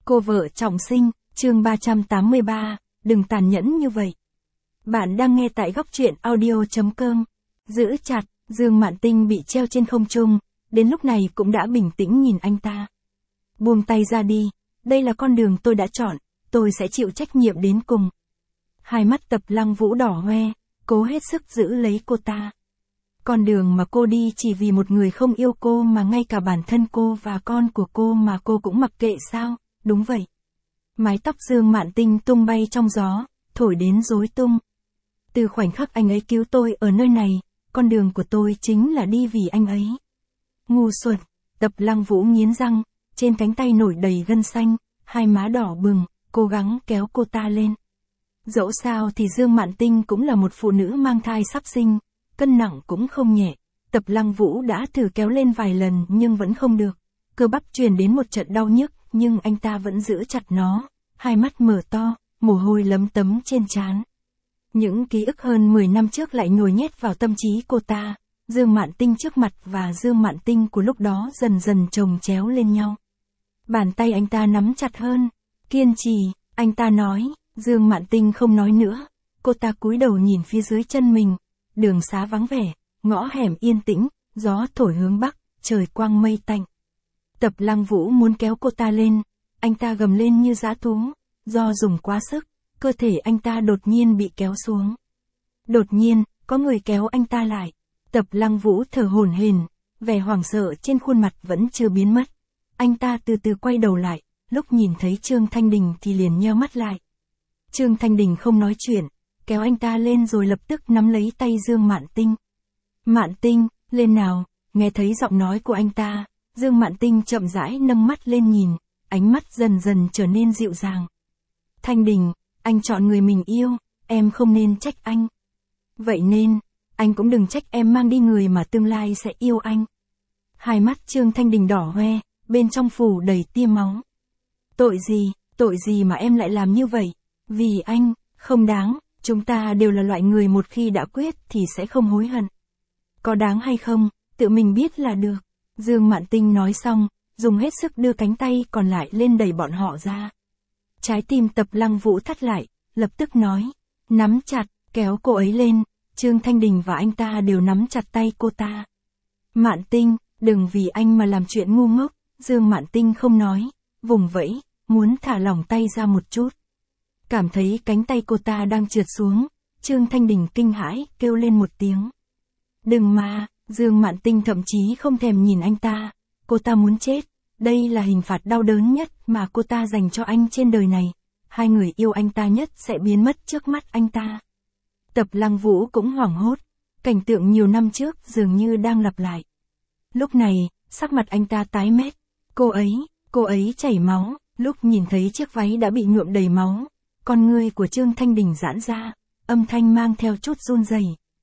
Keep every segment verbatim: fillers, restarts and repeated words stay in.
Cô vợ trọng sinh, chương ba trăm tám mươi ba, đừng tàn nhẫn như vậy. Bạn đang nghe tại góc truyện audio chấm com. Giữ chặt, Dương Mạn Tinh bị treo trên không trung, đến lúc này cũng đã bình tĩnh nhìn anh ta. Buông tay ra đi, đây là con đường tôi đã chọn, tôi sẽ chịu trách nhiệm đến cùng. Hai mắt Tập Lăng Vũ đỏ hoe, cố hết sức giữ lấy cô ta. Con đường mà cô đi chỉ vì một người không yêu cô mà ngay cả bản thân cô và con của cô mà cô cũng mặc kệ sao, đúng vậy. Mái tóc Dương Mạn Tinh tung bay trong gió, thổi đến rối tung. Từ khoảnh khắc anh ấy cứu tôi ở nơi này, con đường của tôi chính là đi vì anh ấy. Ngu xuẩn, Tập Lăng Vũ nghiến răng, trên cánh tay nổi đầy gân xanh, hai má đỏ bừng, cố gắng kéo cô ta lên. Dẫu sao thì Dương Mạn Tinh cũng là một phụ nữ mang thai sắp sinh, cân nặng cũng không nhẹ. Tập Lăng Vũ đã thử kéo lên vài lần nhưng vẫn không được. Cơ bắp truyền đến một trận đau nhức, nhưng anh ta vẫn giữ chặt nó, hai mắt mở to, mồ hôi lấm tấm trên trán. Những ký ức hơn mười năm trước lại nhồi nhét vào tâm trí cô ta, Dương Mạn Tinh trước mặt và Dương Mạn Tinh của lúc đó dần dần chồng chéo lên nhau. Bàn tay anh ta nắm chặt hơn, kiên trì, anh ta nói, Dương Mạn Tinh không nói nữa, cô ta cúi đầu nhìn phía dưới chân mình, đường xá vắng vẻ, ngõ hẻm yên tĩnh, gió thổi hướng bắc, trời quang mây tạnh. Tập Lăng Vũ muốn kéo cô ta lên, anh ta gầm lên như dã thú, do dùng quá sức, cơ thể anh ta đột nhiên bị kéo xuống. Đột nhiên, có người kéo anh ta lại. Tập Lăng Vũ thở hổn hển, vẻ hoảng sợ trên khuôn mặt vẫn chưa biến mất. Anh ta từ từ quay đầu lại, lúc nhìn thấy Trương Thanh Đình thì liền nheo mắt lại. Trương Thanh Đình không nói chuyện, kéo anh ta lên rồi lập tức nắm lấy tay Dương Mạn Tinh. Mạn Tinh, lên nào, nghe thấy giọng nói của anh ta, Dương Mạn Tinh chậm rãi nâng mắt lên nhìn, ánh mắt dần dần trở nên dịu dàng. Thanh Đình, anh chọn người mình yêu, em không nên trách anh. Vậy nên, anh cũng đừng trách em mang đi người mà tương lai sẽ yêu anh. Hai mắt Trương Thanh Đình đỏ hoe, bên trong phủ đầy tia máu. Tội gì, tội gì mà em lại làm như vậy? Vì anh, không đáng, chúng ta đều là loại người một khi đã quyết thì sẽ không hối hận. Có đáng hay không, tự mình biết là được. Dương Mạn Tinh nói xong, dùng hết sức đưa cánh tay còn lại lên đẩy bọn họ ra. Trái tim Tập Lăng Vũ thắt lại, lập tức nói, nắm chặt, kéo cô ấy lên. Trương Thanh Đình và anh ta đều nắm chặt tay cô ta. Mạn Tinh, đừng vì anh mà làm chuyện ngu ngốc. Dương Mạn Tinh không nói, vùng vẫy, muốn thả lỏng tay ra một chút. Cảm thấy cánh tay cô ta đang trượt xuống, Trương Thanh Đình kinh hãi, kêu lên một tiếng. Đừng mà, Dương Mạn Tinh thậm chí không thèm nhìn anh ta, cô ta muốn chết, đây là hình phạt đau đớn nhất mà cô ta dành cho anh trên đời này, hai người yêu anh ta nhất sẽ biến mất trước mắt anh ta. Tập Lăng Vũ cũng hoảng hốt, cảnh tượng nhiều năm trước dường như đang lặp lại. Lúc này, sắc mặt anh ta tái mét, cô ấy, cô ấy chảy máu, lúc nhìn thấy chiếc váy đã bị nhuộm đầy máu, con ngươi của Trương Thanh Đình giãn ra, âm thanh mang theo chút run rẩy.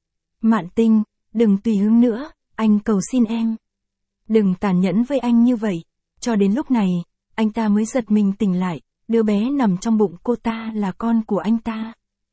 Mạn Tinh, đừng tùy hứng nữa, anh cầu xin em. Đừng tàn nhẫn với anh như vậy. Cho đến lúc này, anh ta mới giật mình tỉnh lại, đứa bé nằm trong bụng cô ta là con của anh ta.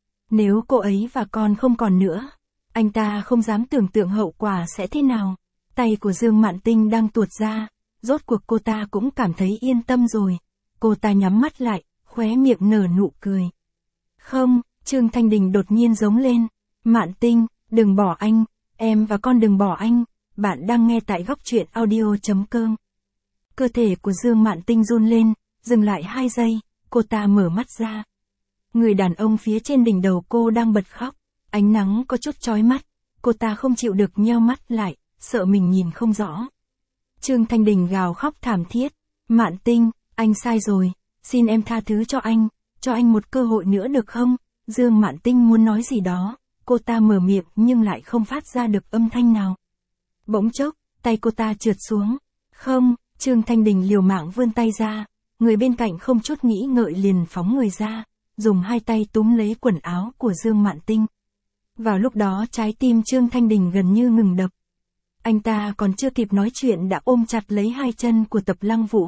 Nếu cô ấy và con không còn nữa, anh ta không dám tưởng tượng hậu quả sẽ thế nào. Tay của Dương Mạn Tinh đang tuột ra, rốt cuộc cô ta cũng cảm thấy yên tâm rồi. Cô ta nhắm mắt lại, khóe miệng nở nụ cười. Không, Trương Thanh Đình đột nhiên giống lên. Mạn Tinh, đừng bỏ anh, em và con đừng bỏ anh. Bạn đang nghe tại góc truyện audio chấm com. Cơ thể của Dương Mạn Tinh run lên, dừng lại hai giây, cô ta mở mắt ra. Người đàn ông phía trên đỉnh đầu cô đang bật khóc, ánh nắng có chút chói mắt, cô ta không chịu được nheo mắt lại, sợ mình nhìn không rõ. Trương Thanh Đình gào khóc thảm thiết, Mạn Tinh, anh sai rồi, xin em tha thứ cho anh, cho anh một cơ hội nữa được không? Dương Mạn Tinh muốn nói gì đó, cô ta mở miệng nhưng lại không phát ra được âm thanh nào. Bỗng chốc, tay cô ta trượt xuống. Không, Trương Thanh Đình liều mạng vươn tay ra, người bên cạnh không chút nghĩ ngợi liền phóng người ra, dùng hai tay túm lấy quần áo của Dương Mạn Tinh. Vào lúc đó trái tim Trương Thanh Đình gần như ngừng đập. Anh ta còn chưa kịp nói chuyện đã ôm chặt lấy hai chân của Tập Lăng Vũ.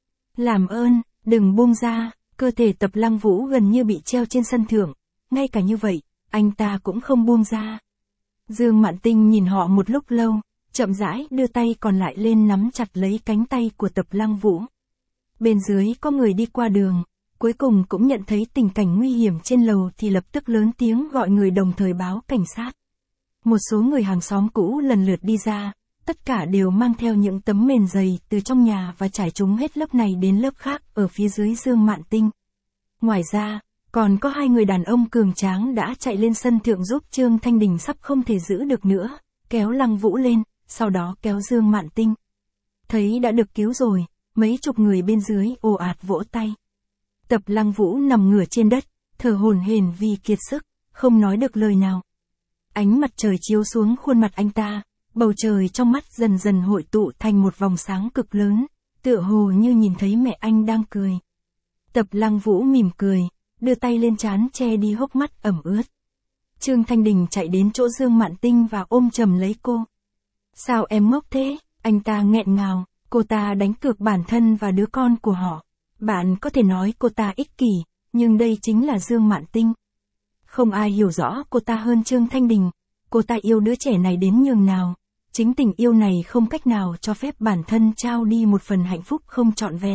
Làm ơn, đừng buông ra, cơ thể Tập Lăng Vũ gần như bị treo trên sân thượng, ngay cả như vậy, anh ta cũng không buông ra. Dương Mạn Tinh nhìn họ một lúc lâu, chậm rãi đưa tay còn lại lên nắm chặt lấy cánh tay của Tập Lăng Vũ. Bên dưới có người đi qua đường, cuối cùng cũng nhận thấy tình cảnh nguy hiểm trên lầu thì lập tức lớn tiếng gọi người đồng thời báo cảnh sát. Một số người hàng xóm cũ lần lượt đi ra, tất cả đều mang theo những tấm mền dày từ trong nhà và trải chúng hết lớp này đến lớp khác ở phía dưới Dương Mạn Tinh. Ngoài ra, còn có hai người đàn ông cường tráng đã chạy lên sân thượng giúp Trương Thanh Đình sắp không thể giữ được nữa, kéo Lăng Vũ lên, sau đó kéo Dương Mạn Tinh. Thấy đã được cứu rồi, mấy chục người bên dưới ồ ạt vỗ tay. Tập Lăng Vũ nằm ngửa trên đất, thở hổn hển vì kiệt sức, không nói được lời nào. Ánh mặt trời chiếu xuống khuôn mặt anh ta, bầu trời trong mắt dần dần hội tụ thành một vòng sáng cực lớn, tựa hồ như nhìn thấy mẹ anh đang cười. Tập Lăng Vũ mỉm cười, đưa tay lên trán che đi hốc mắt ẩm ướt. Trương Thanh Đình chạy đến chỗ Dương Mạn Tinh và ôm chầm lấy cô. Sao em ngốc thế? Anh ta nghẹn ngào, cô ta đánh cược bản thân và đứa con của họ. Bạn có thể nói cô ta ích kỷ, nhưng đây chính là Dương Mạn Tinh. Không ai hiểu rõ cô ta hơn Trương Thanh Đình, cô ta yêu đứa trẻ này đến nhường nào. Chính tình yêu này không cách nào cho phép bản thân trao đi một phần hạnh phúc không trọn vẹn.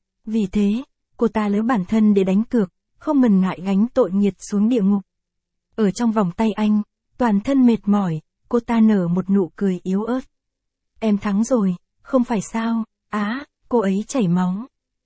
Vì thế, cô ta lấy bản thân để đánh cược, không ngần ngại gánh tội nghiệt xuống địa ngục. Ở trong vòng tay anh, toàn thân mệt mỏi, cô ta nở một nụ cười yếu ớt. Em thắng rồi, không phải sao? Á, cô ấy chảy máu.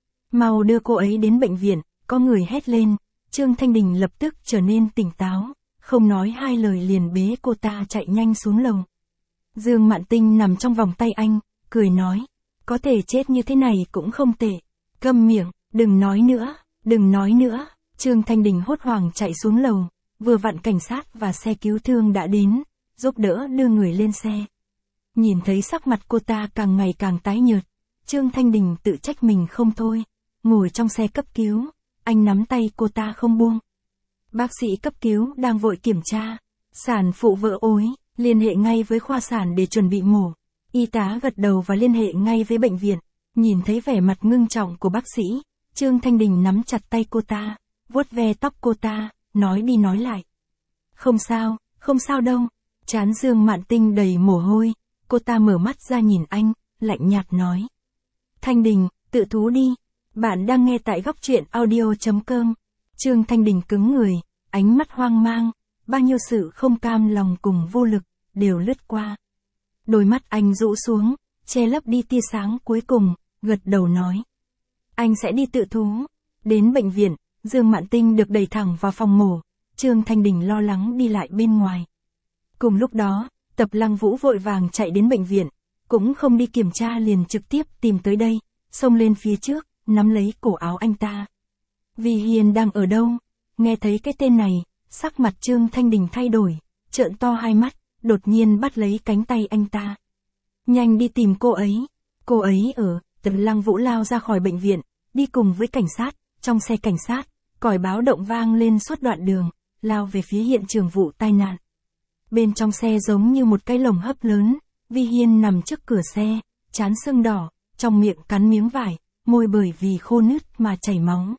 Mau đưa cô ấy đến bệnh viện, có người hét lên. Trương Thanh Đình lập tức trở nên tỉnh táo, không nói hai lời liền bế cô ta chạy nhanh xuống lầu. Dương Mạn Tinh nằm trong vòng tay anh, cười nói, có thể chết như thế này cũng không tệ. Câm miệng, đừng nói nữa, đừng nói nữa. Trương Thanh Đình hốt hoảng chạy xuống lầu, vừa vặn cảnh sát và xe cứu thương đã đến, giúp đỡ đưa người lên xe. Nhìn thấy sắc mặt cô ta càng ngày càng tái nhợt, Trương Thanh Đình tự trách mình không thôi. Ngồi trong xe cấp cứu, anh nắm tay cô ta không buông. Bác sĩ cấp cứu đang vội kiểm tra, sản phụ vỡ ối, liên hệ ngay với khoa sản để chuẩn bị mổ. Y tá gật đầu và liên hệ ngay với bệnh viện. Nhìn thấy vẻ mặt ngưng trọng của bác sĩ, Trương Thanh Đình nắm chặt tay cô ta, vuốt ve tóc cô ta, nói đi nói lại. Không sao, không sao đâu. Trán Dương Mạn Tinh đầy mồ hôi, cô ta mở mắt ra nhìn anh, lạnh nhạt nói. Thanh Đình, tự thú đi. Bạn đang nghe tại góc truyện audio chấm com. Trương Thanh Đình cứng người, ánh mắt hoang mang, bao nhiêu sự không cam lòng cùng vô lực, đều lướt qua. Đôi mắt anh rũ xuống, che lấp đi tia sáng cuối cùng, gật đầu nói. Anh sẽ đi tự thú. Đến bệnh viện, Dương Mạn Tinh được đẩy thẳng vào phòng mổ, Trương Thanh Đình lo lắng đi lại bên ngoài. Cùng lúc đó, Tập Lăng Vũ vội vàng chạy đến bệnh viện, cũng không đi kiểm tra liền trực tiếp tìm tới đây, xông lên phía trước, nắm lấy cổ áo anh ta. Vi Hiên đang ở đâu? Nghe thấy cái tên này, sắc mặt Trương Thanh Đình thay đổi, trợn to hai mắt, đột nhiên bắt lấy cánh tay anh ta. Nhanh đi tìm cô ấy. Cô ấy ở. Tập Lăng Vũ lao ra khỏi bệnh viện, đi cùng với cảnh sát. Trong xe cảnh sát, còi báo động vang lên suốt đoạn đường, lao về phía hiện trường vụ tai nạn. Bên trong xe giống như một cái lồng hấp lớn, Vi Hiên nằm trước cửa xe, trán sưng đỏ, trong miệng cắn miếng vải, môi bởi vì khô nứt mà chảy máu.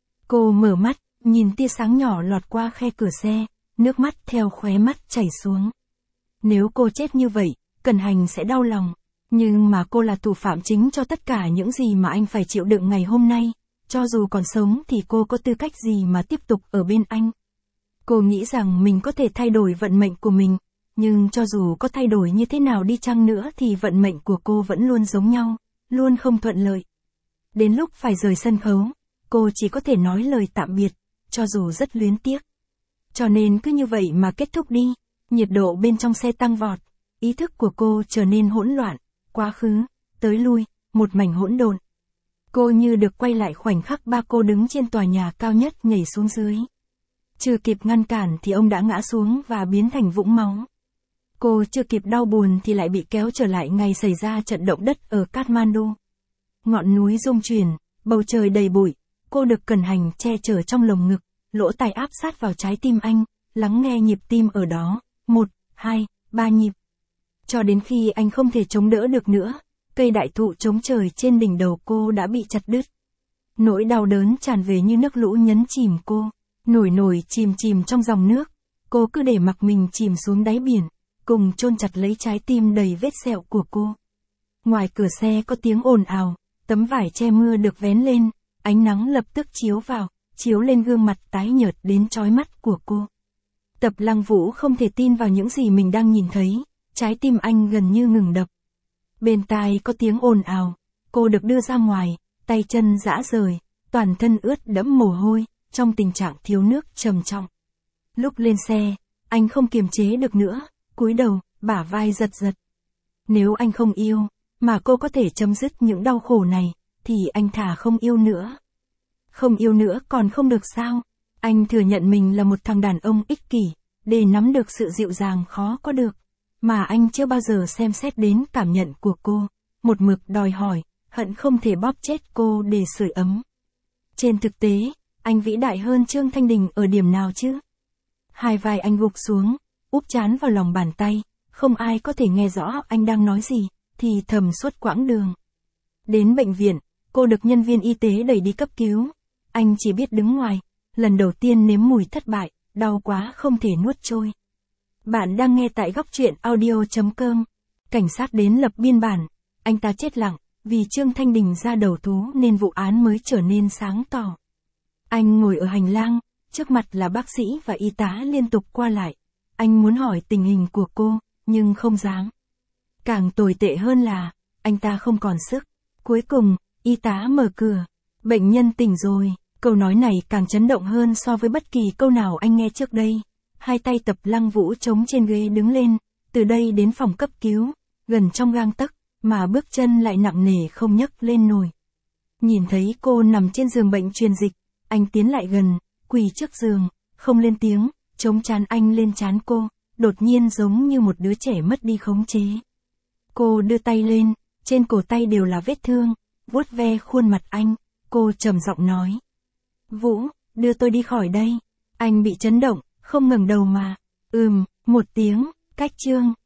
Cô mở mắt, nhìn tia sáng nhỏ lọt qua khe cửa xe, nước mắt theo khóe mắt chảy xuống. Nếu cô chết như vậy, Cẩn Hành sẽ đau lòng, nhưng mà cô là thủ phạm chính cho tất cả những gì mà anh phải chịu đựng ngày hôm nay. Cho dù còn sống thì cô có tư cách gì mà tiếp tục ở bên anh. Cô nghĩ rằng mình có thể thay đổi vận mệnh của mình, nhưng cho dù có thay đổi như thế nào đi chăng nữa thì vận mệnh của cô vẫn luôn giống nhau, luôn không thuận lợi. Đến lúc phải rời sân khấu, cô chỉ có thể nói lời tạm biệt, cho dù rất luyến tiếc. Cho nên cứ như vậy mà kết thúc đi. Nhiệt độ bên trong xe tăng vọt, ý thức của cô trở nên hỗn loạn, quá khứ, tới lui, một mảnh hỗn độn. Cô như được quay lại khoảnh khắc ba cô đứng trên tòa nhà cao nhất nhảy xuống dưới. Chưa kịp ngăn cản thì ông đã ngã xuống và biến thành vũng máu. Cô chưa kịp đau buồn thì lại bị kéo trở lại ngày xảy ra trận động đất ở Kathmandu. Ngọn núi rung chuyển, bầu trời đầy bụi, cô được Cẩn Hành che chở trong lồng ngực, lỗ tai áp sát vào trái tim anh, lắng nghe nhịp tim ở đó, một, hai, ba nhịp. Cho đến khi anh không thể chống đỡ được nữa, cây đại thụ chống trời trên đỉnh đầu cô đã bị chặt đứt. Nỗi đau đớn tràn về như nước lũ nhấn chìm cô, nổi nổi chìm chìm trong dòng nước, cô cứ để mặc mình chìm xuống đáy biển, cùng chôn chặt lấy trái tim đầy vết sẹo của cô. Ngoài cửa xe có tiếng ồn ào, Tấm vải che mưa được vén lên, ánh nắng lập tức chiếu vào, chiếu lên gương mặt tái nhợt đến chói mắt của cô. Tập Lăng Vũ không thể tin vào những gì mình đang nhìn thấy, trái tim anh gần như ngừng đập. Bên tai có tiếng ồn ào, cô được đưa ra ngoài, tay chân rã rời, toàn thân ướt đẫm mồ hôi, trong tình trạng thiếu nước trầm trọng. Lúc lên xe, anh không kiềm chế được nữa, cúi đầu, bả vai giật giật. Nếu anh không yêu, mà cô có thể chấm dứt những đau khổ này, thì anh thà không yêu nữa. Không yêu nữa còn không được sao? Anh thừa nhận mình là một thằng đàn ông ích kỷ, để nắm được sự dịu dàng khó có được. Mà anh chưa bao giờ xem xét đến cảm nhận của cô, một mực đòi hỏi, hận không thể bóp chết cô để sưởi ấm. Trên thực tế, anh vĩ đại hơn Trương Thanh Đình ở điểm nào chứ? Hai vai anh gục xuống, úp trán vào lòng bàn tay, không ai có thể nghe rõ anh đang nói gì, thì thầm suốt quãng đường. Đến bệnh viện, cô được nhân viên y tế đẩy đi cấp cứu. Anh chỉ biết đứng ngoài, lần đầu tiên nếm mùi thất bại, đau quá không thể nuốt trôi. Bạn đang nghe tại góc truyện audio chấm com. Cảnh sát đến lập biên bản, anh ta chết lặng, vì Trương Thanh Đình ra đầu thú nên vụ án mới trở nên sáng tỏ. Anh ngồi ở hành lang, trước mặt là bác sĩ và y tá liên tục qua lại. Anh muốn hỏi tình hình của cô, nhưng không dám. Càng tồi tệ hơn là, anh ta không còn sức. Cuối cùng, y tá mở cửa. Bệnh nhân tỉnh rồi. Câu nói này càng chấn động hơn so với bất kỳ câu nào anh nghe trước đây. Hai tay Tập Lăng Vũ chống trên ghế đứng lên, từ đây đến phòng cấp cứu, gần trong gang tấc, mà bước chân lại nặng nề không nhấc lên nổi. Nhìn thấy cô nằm trên giường bệnh truyền dịch, anh tiến lại gần, quỳ trước giường, không lên tiếng, chống trán anh lên trán cô, đột nhiên giống như một đứa trẻ mất đi khống chế. Cô đưa tay lên, trên cổ tay đều là vết thương, vuốt ve khuôn mặt anh, cô trầm giọng nói. Vũ, đưa tôi đi khỏi đây. Anh bị chấn động, không ngẩng đầu mà. Ừm, một tiếng, cách Trương